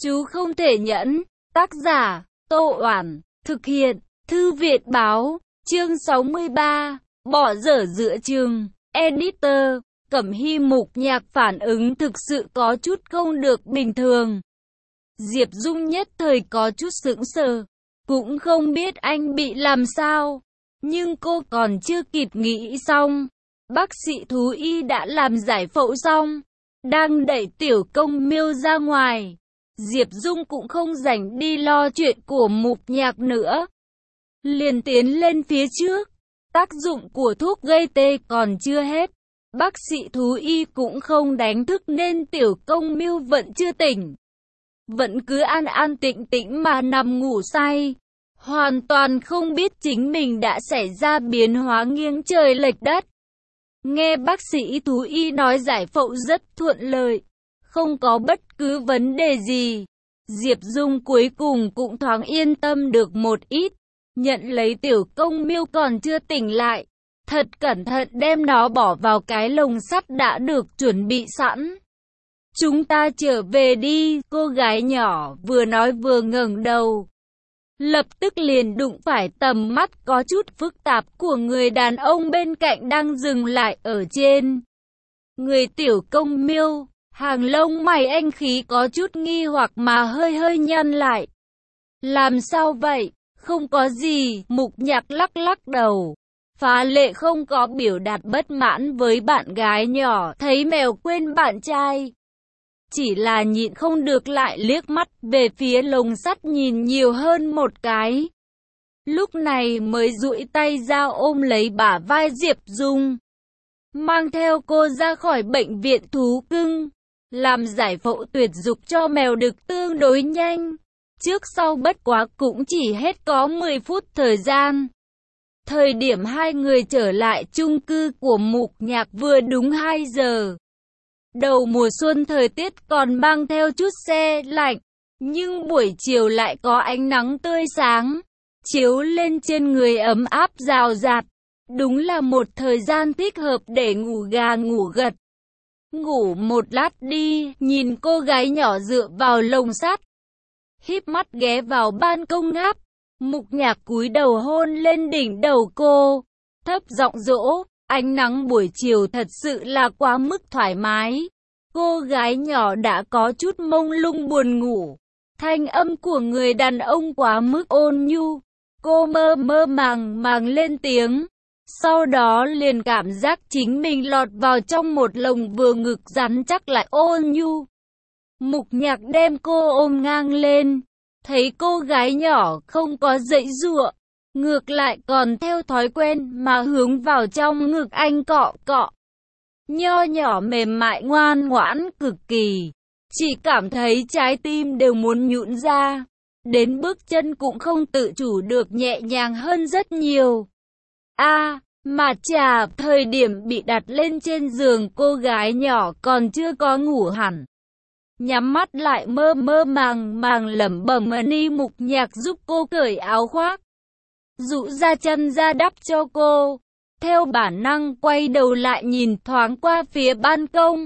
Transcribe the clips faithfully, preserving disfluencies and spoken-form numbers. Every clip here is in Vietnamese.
Chú không thể nhẫn. Tác giả, Tô Oản. Thực hiện, Thư viện báo. Chương sáu mươi ba. Bỏ dở giữa chừng. Editor, Cẩm Hy. Mục Nhạc phản ứng thực sự có chút không được bình thường. Diệp Dung nhất thời có chút sững sờ. Cũng không biết anh bị làm sao. Nhưng cô còn chưa kịp nghĩ xong. Bác sĩ thú y đã làm giải phẫu xong. Đang đẩy Tiểu Công Miêu ra ngoài. Diệp Dung cũng không rảnh đi lo chuyện của Mục Nhạc nữa. Liền tiến lên phía trước. Tác dụng của thuốc gây tê còn chưa hết. Bác sĩ thú y cũng không đánh thức nên Tiểu Công Miêu vẫn chưa tỉnh. Vẫn cứ an an tĩnh tĩnh mà nằm ngủ say. Hoàn toàn không biết chính mình đã xảy ra biến hóa nghiêng trời lệch đất. Nghe bác sĩ thú y nói giải phẫu rất thuận lợi. Không có bất cứ vấn đề gì. Diệp Dung cuối cùng cũng thoáng yên tâm được một ít. Nhận lấy Tiểu Công Miêu còn chưa tỉnh lại. Thật cẩn thận đem nó bỏ vào cái lồng sắt đã được chuẩn bị sẵn. Chúng ta trở về đi, cô gái nhỏ vừa nói vừa ngẩng đầu. Lập tức liền đụng phải tầm mắt có chút phức tạp của người đàn ông bên cạnh đang dừng lại ở trên người Tiểu Công Miêu. Hàng lông mày anh khí có chút nghi hoặc mà hơi hơi nhăn lại. Làm sao vậy? Không có gì. Mục Nhạc lắc lắc đầu. Phá lệ không có biểu đạt bất mãn với bạn gái nhỏ thấy mèo quên bạn trai. Chỉ là nhịn không được lại liếc mắt về phía lồng sắt nhìn nhiều hơn một cái. Lúc này mới duỗi tay ra ôm lấy bả vai Diệp Dung. Mang theo cô ra khỏi bệnh viện thú cưng. Làm giải phẫu tuyệt dục cho mèo được tương đối nhanh. Trước sau bất quá cũng chỉ hết có mười phút thời gian. Thời điểm hai người trở lại chung cư của Mục Nhạc vừa đúng hai giờ. Đầu mùa xuân thời tiết còn mang theo chút se lạnh. Nhưng buổi chiều lại có ánh nắng tươi sáng. Chiếu lên trên người ấm áp rào rạt. Đúng là một thời gian thích hợp để ngủ gà ngủ gật. Ngủ một lát đi, nhìn cô gái nhỏ dựa vào lồng sắt. Híp mắt ghé vào ban công ngáp. Mục Nhạc cúi đầu hôn lên đỉnh đầu cô. Thấp giọng dỗ, ánh nắng buổi chiều thật sự là quá mức thoải mái. Cô gái nhỏ đã có chút mông lung buồn ngủ. Thanh âm của người đàn ông quá mức ôn nhu. Cô mơ mơ màng màng lên tiếng. Sau đó liền cảm giác chính mình lọt vào trong một lồng vừa ngực rắn chắc lại ôn nhu. Mục Nhạc đem cô ôm ngang lên. Thấy cô gái nhỏ không có giãy giụa. Ngược lại còn theo thói quen mà hướng vào trong ngực anh cọ cọ. Nho nhỏ mềm mại ngoan ngoãn cực kỳ. Chỉ cảm thấy trái tim đều muốn nhũn ra. Đến bước chân cũng không tự chủ được nhẹ nhàng hơn rất nhiều. A, à, mà chà, thời điểm bị đặt lên trên giường cô gái nhỏ còn chưa có ngủ hẳn. Nhắm mắt lại mơ mơ màng màng lẩm bẩm ni. Mục Nhạc giúp cô cởi áo khoác. Dụ ra chân ra đắp cho cô. Theo bản năng quay đầu lại nhìn thoáng qua phía ban công.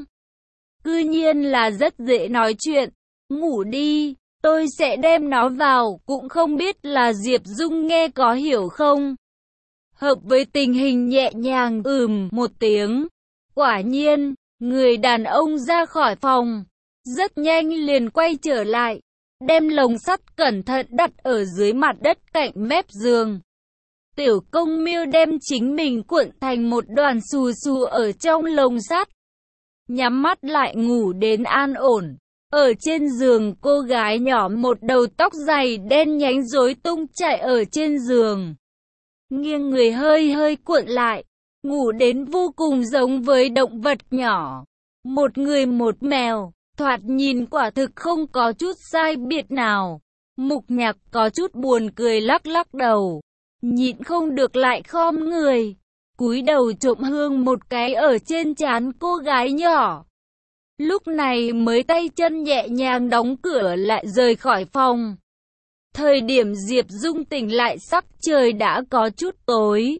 Cư nhiên là rất dễ nói chuyện. Ngủ đi, tôi sẽ đem nó vào. Cũng không biết là Diệp Dung nghe có hiểu không. Hợp với tình hình nhẹ nhàng ừm một tiếng. Quả nhiên, người đàn ông ra khỏi phòng. Rất nhanh liền quay trở lại. Đem lồng sắt cẩn thận đặt ở dưới mặt đất cạnh mép giường. Tiểu Công Miêu đem chính mình cuộn thành một đoàn xù xù ở trong lồng sắt. Nhắm mắt lại ngủ đến an ổn. Ở trên giường cô gái nhỏ một đầu tóc dài đen nhánh rối tung chạy ở trên giường. Nghiêng người hơi hơi cuộn lại. Ngủ đến vô cùng giống với động vật nhỏ. Một người một mèo. Thoạt nhìn quả thực không có chút sai biệt nào. Mục Nhạc có chút buồn cười lắc lắc đầu. Nhịn không được lại khom người. Cúi đầu trộm hương một cái ở trên trán cô gái nhỏ. Lúc này mới tay chân nhẹ nhàng đóng cửa lại rời khỏi phòng. Thời điểm Diệp Dung tỉnh lại sắc trời đã có chút tối.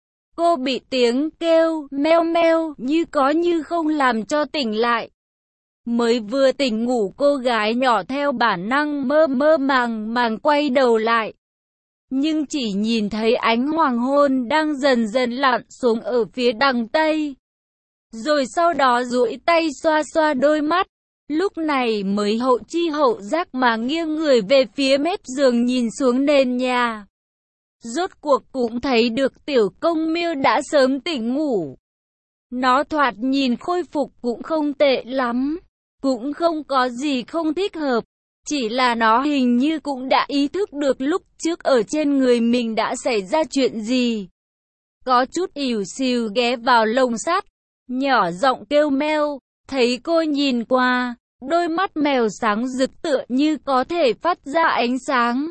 Cô bị tiếng kêu meo meo như có như không làm cho tỉnh lại. Mới vừa tỉnh ngủ, cô gái nhỏ theo bản năng mơ mơ màng màng quay đầu lại. Nhưng chỉ nhìn thấy ánh hoàng hôn đang dần dần lặn xuống ở phía đằng Tây. Rồi sau đó duỗi tay xoa xoa đôi mắt. Lúc này mới hậu chi hậu giác mà nghiêng người về phía mép giường nhìn xuống nền nhà. Rốt cuộc cũng thấy được tiểu công miêu đã sớm tỉnh ngủ. Nó thoạt nhìn khôi phục cũng không tệ lắm, cũng không có gì không thích hợp. Chỉ là nó hình như cũng đã ý thức được lúc trước ở trên người mình đã xảy ra chuyện gì. Có chút ỉu xìu ghé vào lồng sắt, nhỏ giọng kêu meo. Thấy cô nhìn qua, đôi mắt mèo sáng rực tựa như có thể phát ra ánh sáng.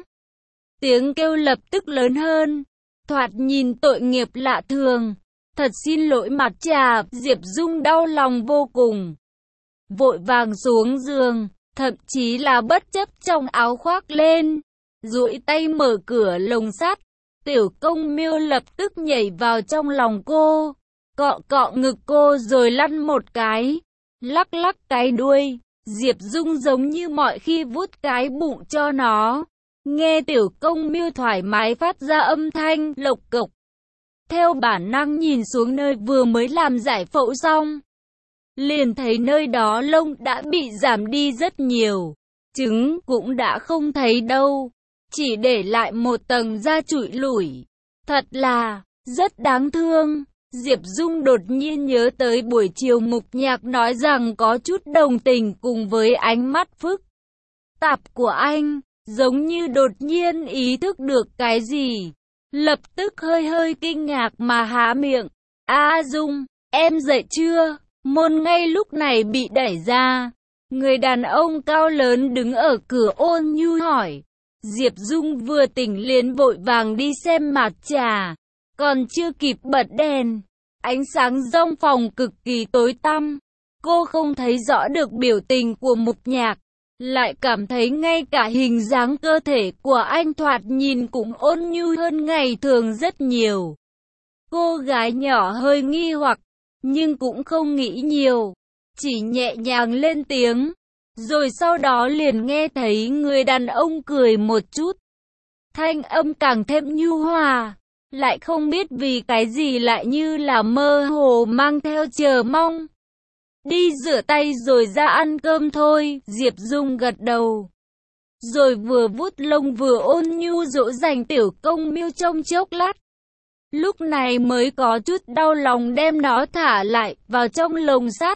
Tiếng kêu lập tức lớn hơn, thoạt nhìn tội nghiệp lạ thường. Thật xin lỗi mặt trà, Diệp Dung đau lòng vô cùng. Vội vàng xuống giường, thậm chí là bất chấp trong áo khoác lên, duỗi tay mở cửa lồng sắt. Tiểu công miêu lập tức nhảy vào trong lòng cô, cọ cọ ngực cô rồi lăn một cái, lắc lắc cái đuôi. Diệp Dung giống như mọi khi vuốt cái bụng cho nó. Nghe tiểu công miêu thoải mái phát ra âm thanh lộc cộc. Theo bản năng nhìn xuống nơi vừa mới làm giải phẫu xong, liền thấy nơi đó lông đã bị giảm đi rất nhiều, trứng cũng đã không thấy đâu, chỉ để lại một tầng da trụi lủi. Thật là rất đáng thương. Diệp Dung đột nhiên nhớ tới buổi chiều Mục Nhạc nói rằng có chút đồng tình cùng với ánh mắt phức tạp của anh, giống như đột nhiên ý thức được cái gì. Lập tức hơi hơi kinh ngạc mà há miệng. A Dung, em dậy chưa? Môn ngay lúc này bị đẩy ra. Người đàn ông cao lớn đứng ở cửa ôn nhu hỏi. Diệp Dung vừa tỉnh liền vội vàng đi xem mặt trà. Còn chưa kịp bật đèn, ánh sáng trong phòng cực kỳ tối tăm. Cô không thấy rõ được biểu tình của Mục Nhạc, lại cảm thấy ngay cả hình dáng cơ thể của anh thoạt nhìn cũng ôn nhu hơn ngày thường rất nhiều. Cô gái nhỏ hơi nghi hoặc, nhưng cũng không nghĩ nhiều, chỉ nhẹ nhàng lên tiếng. Rồi sau đó liền nghe thấy người đàn ông cười một chút, thanh âm càng thêm nhu hòa, lại không biết vì cái gì lại như là mơ hồ mang theo chờ mong. Đi rửa tay rồi ra ăn cơm thôi. Diệp Dung gật đầu, rồi vừa vuốt lông vừa ôn nhu dỗ dành tiểu công miêu trong chốc lát. Lúc này mới có chút đau lòng đem nó thả lại vào trong lồng sắt.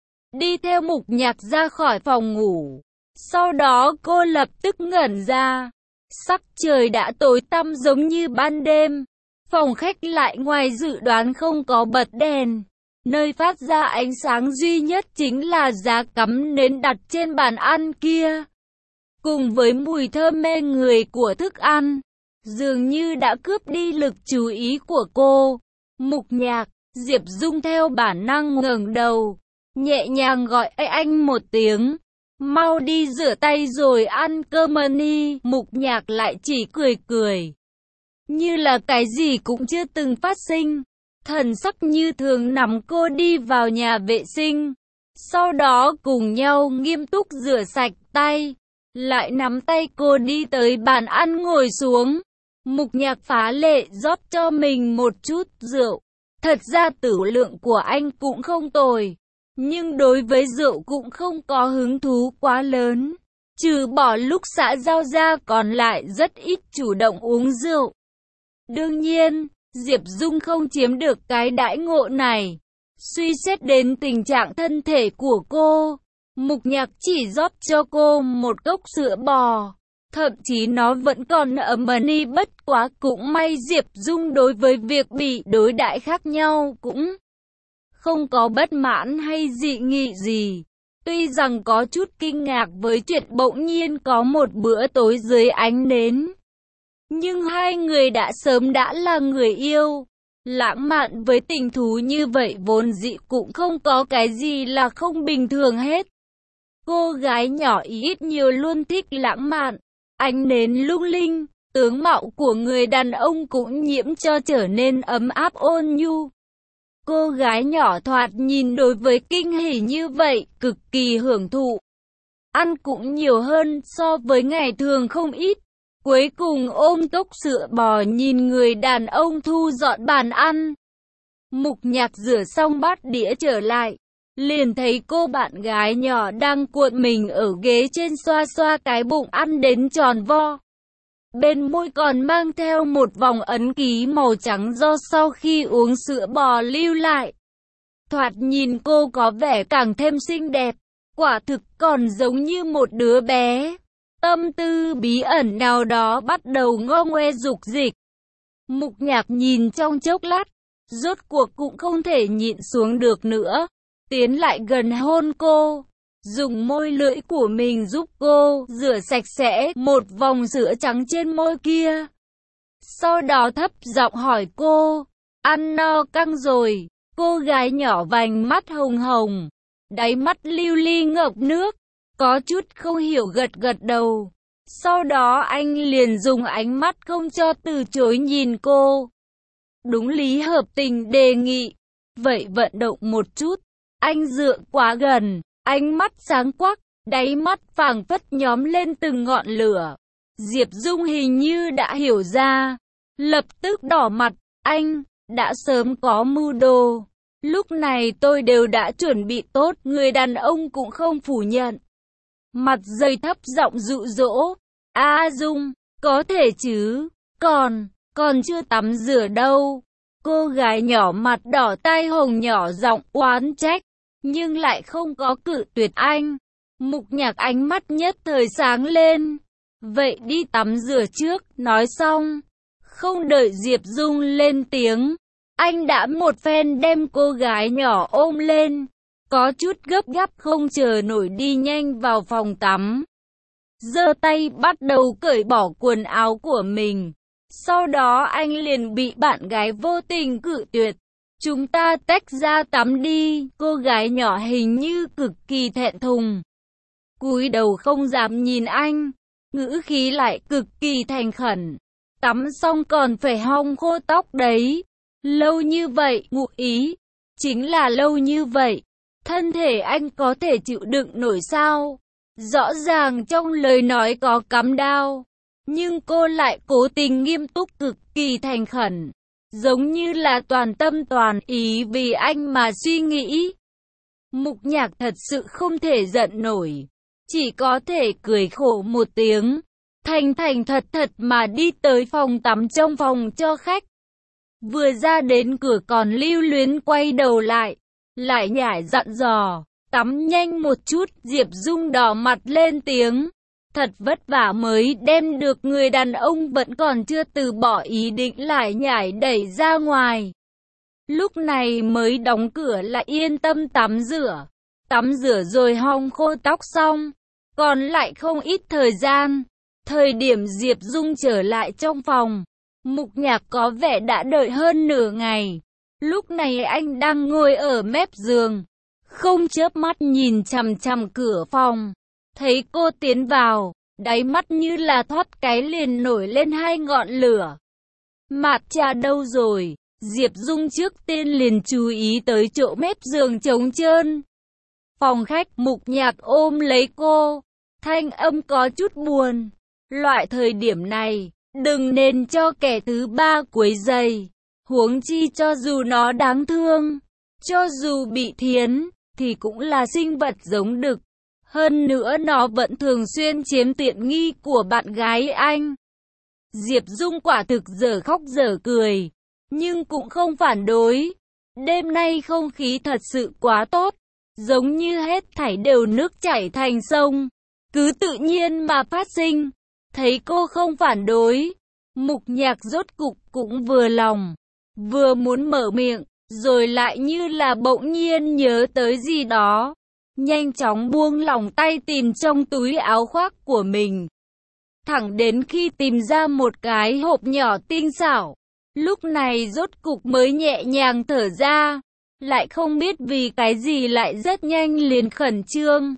Đi theo Mục Nhạc ra khỏi phòng ngủ. Sau đó cô lập tức ngẩn ra. Sắc trời đã tối tăm giống như ban đêm. Phòng khách lại ngoài dự đoán không có bật đèn. Nơi phát ra ánh sáng duy nhất chính là giá cắm nến đặt trên bàn ăn kia. Cùng với mùi thơm mê người của thức ăn, dường như đã cướp đi lực chú ý của cô. Mục Nhạc, Diệp Dung theo bản năng ngẩng đầu, nhẹ nhàng gọi anh một tiếng. Mau đi rửa tay rồi ăn cơm đi. Mục Nhạc lại chỉ cười cười, như là cái gì cũng chưa từng phát sinh. Thần sắc như thường nắm cô đi vào nhà vệ sinh. Sau đó cùng nhau nghiêm túc rửa sạch tay. Lại nắm tay cô đi tới bàn ăn ngồi xuống. Mục Nhạc phá lệ rót cho mình một chút rượu. Thật ra tử lượng của anh cũng không tồi, nhưng đối với rượu cũng không có hứng thú quá lớn. Trừ bỏ lúc xã giao ra còn lại rất ít chủ động uống rượu. Đương nhiên, Diệp Dung không chiếm được cái đãi ngộ này. Suy xét đến tình trạng thân thể của cô, Mục Nhạc chỉ rót cho cô một cốc sữa bò. Thậm chí nó vẫn còn ấm đi, bất quá cũng may Diệp Dung đối với việc bị đối đãi khác nhau cũng không có bất mãn hay dị nghị gì. Tuy rằng có chút kinh ngạc với chuyện bỗng nhiên có một bữa tối dưới ánh nến, nhưng hai người đã sớm đã là người yêu. Lãng mạn với tình thú như vậy vốn dĩ cũng không có cái gì là không bình thường hết. Cô gái nhỏ ít nhiều luôn thích lãng mạn. Ánh nến lung linh, tướng mạo của người đàn ông cũng nhiễm cho trở nên ấm áp ôn nhu. Cô gái nhỏ thoạt nhìn đối với kinh hỉ như vậy, cực kỳ hưởng thụ. Ăn cũng nhiều hơn so với ngày thường không ít. Cuối cùng ôm cốc sữa bò nhìn người đàn ông thu dọn bàn ăn. Mục Nhạc rửa xong bát đĩa trở lại, liền thấy cô bạn gái nhỏ đang cuộn mình ở ghế trên xoa xoa cái bụng ăn đến tròn vo. Bên môi còn mang theo một vòng ấn ký màu trắng do sau khi uống sữa bò lưu lại. Thoạt nhìn cô có vẻ càng thêm xinh đẹp, quả thực còn giống như một đứa bé. Tâm tư bí ẩn nào đó bắt đầu ngo ngoe dục dịch. Mục Nhạc nhìn trong chốc lát, rốt cuộc cũng không thể nhịn xuống được nữa, tiến lại gần hôn cô, dùng môi lưỡi của mình giúp cô rửa sạch sẽ một vòng sữa trắng trên môi kia. Sau đó thấp giọng hỏi cô, ăn no căng rồi? Cô gái nhỏ vành mắt hồng hồng, đáy mắt lưu ly ngọc nước, có chút không hiểu gật gật đầu. Sau đó anh liền dùng ánh mắt không cho từ chối nhìn cô. Đúng lý hợp tình đề nghị, vậy vận động một chút. Anh dựa quá gần, ánh mắt sáng quắc, đáy mắt phảng phất nhóm lên từng ngọn lửa. Diệp Dung hình như đã hiểu ra, lập tức đỏ mặt. Anh đã sớm có mưu đồ, lúc này tôi đều đã chuẩn bị tốt. Người đàn ông cũng không phủ nhận, mặt dày thấp giọng dụ dỗ. A Dung, có thể chứ, còn, còn chưa tắm rửa đâu. Cô gái nhỏ mặt đỏ tai hồng nhỏ giọng oán trách, nhưng lại không có cự tuyệt anh. Mục Nhạc ánh mắt nhất thời sáng lên. Vậy đi tắm rửa trước, nói xong. Không đợi Diệp Dung lên tiếng, anh đã một phen đem cô gái nhỏ ôm lên, có chút gấp gáp không chờ nổi đi nhanh vào phòng tắm. Giơ tay bắt đầu cởi bỏ quần áo của mình. Sau đó anh liền bị bạn gái vô tình cự tuyệt. Chúng ta tách ra tắm đi. Cô gái nhỏ hình như cực kỳ thẹn thùng, cúi đầu không dám nhìn anh, ngữ khí lại cực kỳ thành khẩn. Tắm xong còn phải hong khô tóc đấy. Lâu như vậy, ngụ ý chính là lâu như vậy, thân thể anh có thể chịu đựng nổi sao? Rõ ràng trong lời nói có cắm đao, nhưng cô lại cố tình nghiêm túc cực kỳ thành khẩn, giống như là toàn tâm toàn ý vì anh mà suy nghĩ. Mục Nhạc thật sự không thể giận nổi, chỉ có thể cười khổ một tiếng, thành thành thật thật mà đi tới phòng tắm trong phòng cho khách. Vừa ra đến cửa còn lưu luyến quay đầu lại, lại nhải dặn dò, tắm nhanh một chút. Diệp Dung đỏ mặt lên tiếng, thật vất vả mới đem được người đàn ông vẫn còn chưa từ bỏ ý định lại nhảy đẩy ra ngoài. Lúc này mới đóng cửa lại yên tâm tắm rửa. Tắm rửa rồi hong khô tóc xong, còn lại không ít thời gian. Thời điểm Diệp Dung trở lại trong phòng, Mục Nhạc có vẻ đã đợi hơn nửa ngày. Lúc này anh đang ngồi ở mép giường, không chớp mắt nhìn chằm chằm cửa phòng. Thấy cô tiến vào, đáy mắt như là thoát cái liền nổi lên hai ngọn lửa. Mạt trà đâu rồi? Diệp Dung trước tiên liền chú ý tới chỗ mép giường trống trơn. Phòng khách. Mục Nhạc ôm lấy cô, thanh âm có chút buồn. Loại thời điểm này, đừng nên cho kẻ thứ ba quấy rầy, huống chi cho dù nó đáng thương, cho dù bị thiến, thì cũng là sinh vật giống đực. Hơn nữa nó vẫn thường xuyên chiếm tiện nghi của bạn gái anh. Diệp Dung quả thực dở khóc dở cười, nhưng cũng không phản đối. Đêm nay không khí thật sự quá tốt, giống như hết thảy đều nước chảy thành sông, cứ tự nhiên mà phát sinh. Thấy cô không phản đối, Mục Nhạc rốt cục cũng vừa lòng, vừa muốn mở miệng, rồi lại như là bỗng nhiên nhớ tới gì đó, nhanh chóng buông lỏng tay tìm trong túi áo khoác của mình. Thẳng đến khi tìm ra một cái hộp nhỏ tinh xảo, lúc này rốt cục mới nhẹ nhàng thở ra, lại không biết vì cái gì lại rất nhanh liền khẩn trương.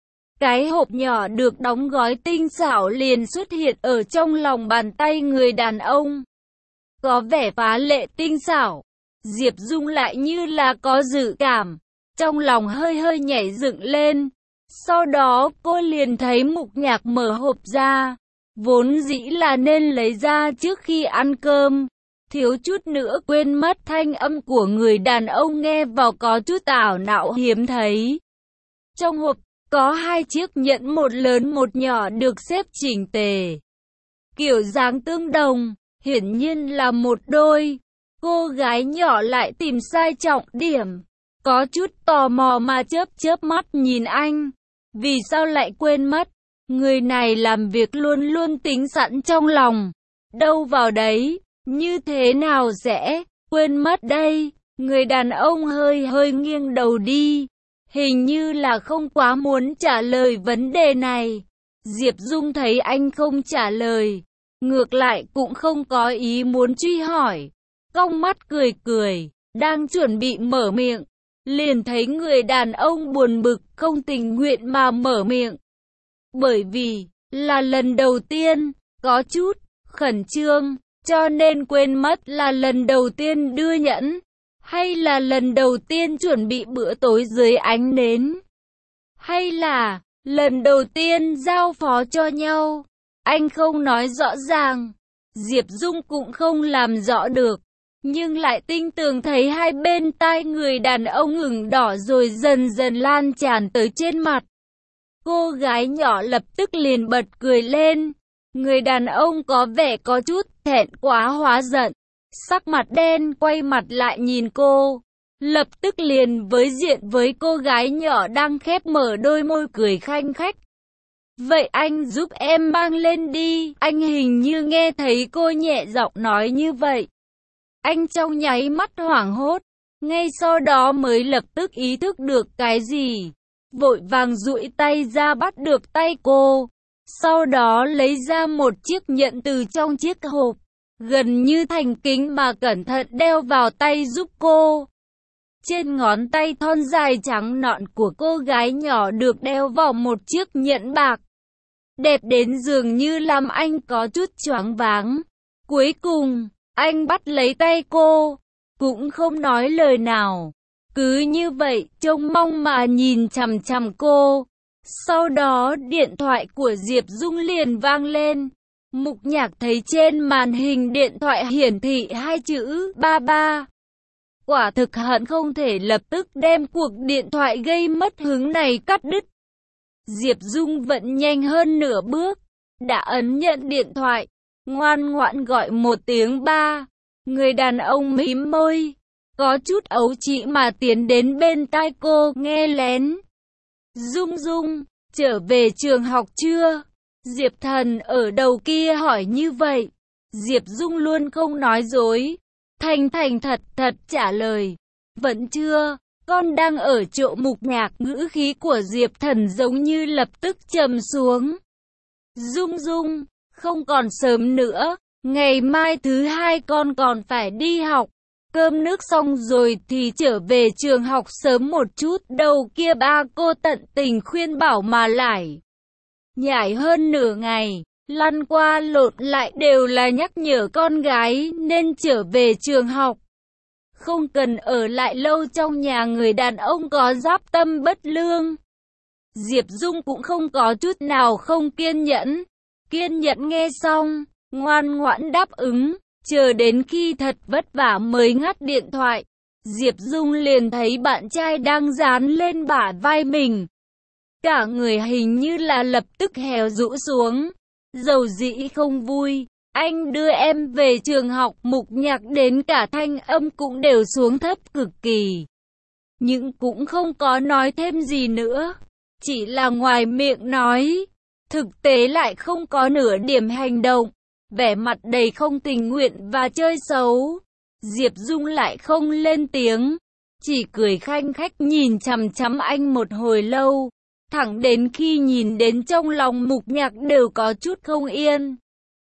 Cái hộp nhỏ được đóng gói tinh xảo liền xuất hiện ở trong lòng bàn tay người đàn ông. Có vẻ phá lệ tinh xảo, Diệp Dung lại như là có dự cảm, trong lòng hơi hơi nhảy dựng lên. Sau đó cô liền thấy Mục Nhạc mở hộp ra, vốn dĩ là nên lấy ra trước khi ăn cơm. Thiếu chút nữa quên mất thanh âm của người đàn ông nghe vào có chút ảo não hiếm thấy. Trong hộp có hai chiếc nhẫn, một lớn một nhỏ được xếp chỉnh tề. Kiểu dáng tương đồng, hiển nhiên là một đôi. Cô gái nhỏ lại tìm sai trọng điểm, có chút tò mò mà chớp chớp mắt nhìn anh. Vì sao lại quên mất? Người này làm việc luôn luôn tính sẵn trong lòng. Đâu vào đấy, như thế nào sẽ quên mất đây? Người đàn ông hơi hơi nghiêng đầu đi, hình như là không quá muốn trả lời vấn đề này. Diệp Dung thấy anh không trả lời, ngược lại cũng không có ý muốn truy hỏi. Cong mắt cười cười, đang chuẩn bị mở miệng, liền thấy người đàn ông buồn bực không tình nguyện mà mở miệng. Bởi vì là lần đầu tiên, có chút khẩn trương, cho nên quên mất là lần đầu tiên đưa nhẫn, hay là lần đầu tiên chuẩn bị bữa tối dưới ánh nến, hay là lần đầu tiên giao phó cho nhau. Anh không nói rõ ràng, Diệp Dung cũng không làm rõ được, nhưng lại tinh tường thấy hai bên tai người đàn ông ửng đỏ rồi dần dần lan tràn tới trên mặt. Cô gái nhỏ lập tức liền bật cười lên. Người đàn ông có vẻ có chút thẹn quá hóa giận, sắc mặt đen, quay mặt lại nhìn cô, lập tức liền với diện với cô gái nhỏ đang khép mở đôi môi cười khanh khách. Vậy anh giúp em mang lên đi. Anh hình như nghe thấy cô nhẹ giọng nói như vậy. Anh trong nháy mắt hoảng hốt, ngay sau đó mới lập tức ý thức được cái gì, vội vàng duỗi tay ra bắt được tay cô. Sau đó lấy ra một chiếc nhẫn từ trong chiếc hộp, gần như thành kính mà cẩn thận đeo vào tay giúp cô. Trên ngón tay thon dài trắng nõn của cô gái nhỏ được đeo vào một chiếc nhẫn bạc, đẹp đến dường như làm anh có chút choáng váng. Cuối cùng, anh bắt lấy tay cô, cũng không nói lời nào, cứ như vậy trông mong mà nhìn chằm chằm cô. Sau đó điện thoại của Diệp Dung liền vang lên. Mục Nhạc thấy trên màn hình điện thoại hiển thị hai chữ ba ba. Quả thực hận không thể lập tức đem cuộc điện thoại gây mất hứng này cắt đứt. Diệp Dung vẫn nhanh hơn nửa bước, đã ấn nhận điện thoại, ngoan ngoãn gọi một tiếng ba. Người đàn ông mím môi, có chút ấu trĩ mà tiến đến bên tai cô nghe lén. Dung Dung, trở về trường học chưa? Diệp Thần ở đầu kia hỏi như vậy. Diệp Dung luôn không nói dối, thành thành thật thật trả lời. Vẫn chưa, con đang ở chỗ Mục Nhạc. Ngữ khí của Diệp Thần giống như lập tức trầm xuống. Dung Dung, không còn sớm nữa, ngày mai thứ hai con còn phải đi học. Cơm nước xong rồi thì trở về trường học sớm một chút. Đầu kia ba cô tận tình khuyên bảo mà lại nhảy hơn nửa ngày, lăn qua lộn lại đều là nhắc nhở con gái nên trở về trường học, không cần ở lại lâu trong nhà người đàn ông có giáp tâm bất lương. Diệp Dung cũng không có chút nào không kiên nhẫn, kiên nhẫn nghe xong, ngoan ngoãn đáp ứng. Chờ đến khi thật vất vả mới ngắt điện thoại, Diệp Dung liền thấy bạn trai đang dán lên bả vai mình. Cả người hình như là lập tức héo rũ xuống, dầu dĩ không vui. Anh đưa em về trường học. Mục Nhạc đến cả thanh âm cũng đều xuống thấp cực kỳ, nhưng cũng không có nói thêm gì nữa, chỉ là ngoài miệng nói, thực tế lại không có nửa điểm hành động, vẻ mặt đầy không tình nguyện và chơi xấu. Diệp Dung lại không lên tiếng, chỉ cười khanh khách nhìn chằm chằm anh một hồi lâu, thẳng đến khi nhìn đến trong lòng Mục Nhạc đều có chút không yên.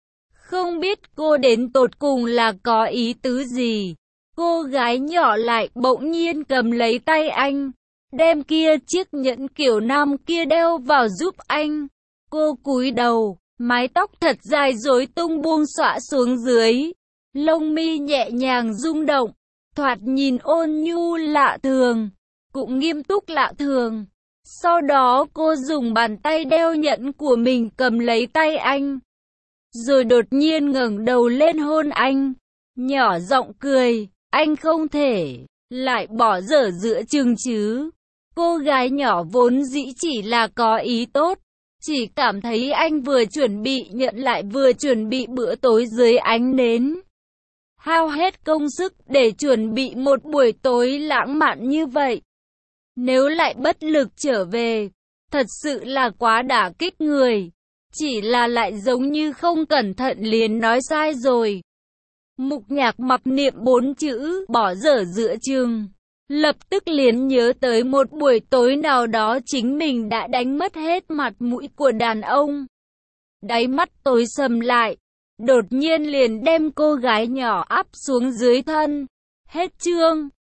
Không biết cô đến tột cùng là có ý tứ gì. Cô gái nhỏ lại bỗng nhiên cầm lấy tay anh, đem kia chiếc nhẫn kiểu nam kia đeo vào giúp anh. Cô cúi đầu, mái tóc thật dài rối tung buông xõa xuống dưới, lông mi nhẹ nhàng rung động, thoạt nhìn ôn nhu lạ thường, cũng nghiêm túc lạ thường. Sau đó cô dùng bàn tay đeo nhẫn của mình cầm lấy tay anh, rồi đột nhiên ngẩng đầu lên hôn anh, nhỏ giọng cười, anh không thể lại bỏ dở giữa chừng chứ. Cô gái nhỏ vốn dĩ chỉ là có ý tốt, chỉ cảm thấy anh vừa chuẩn bị nhận lại vừa chuẩn bị bữa tối dưới ánh nến, hao hết công sức để chuẩn bị một buổi tối lãng mạn như vậy. Nếu lại bất lực trở về, thật sự là quá đả kích người. Chỉ là lại giống như không cẩn thận liền nói sai rồi. Mục Nhạc mặc niệm bốn chữ bỏ dở giữa chừng, lập tức liền nhớ tới một buổi tối nào đó chính mình đã đánh mất hết mặt mũi của đàn ông. Đáy mắt tối sầm lại, đột nhiên liền đem cô gái nhỏ áp xuống dưới thân. Hết chương.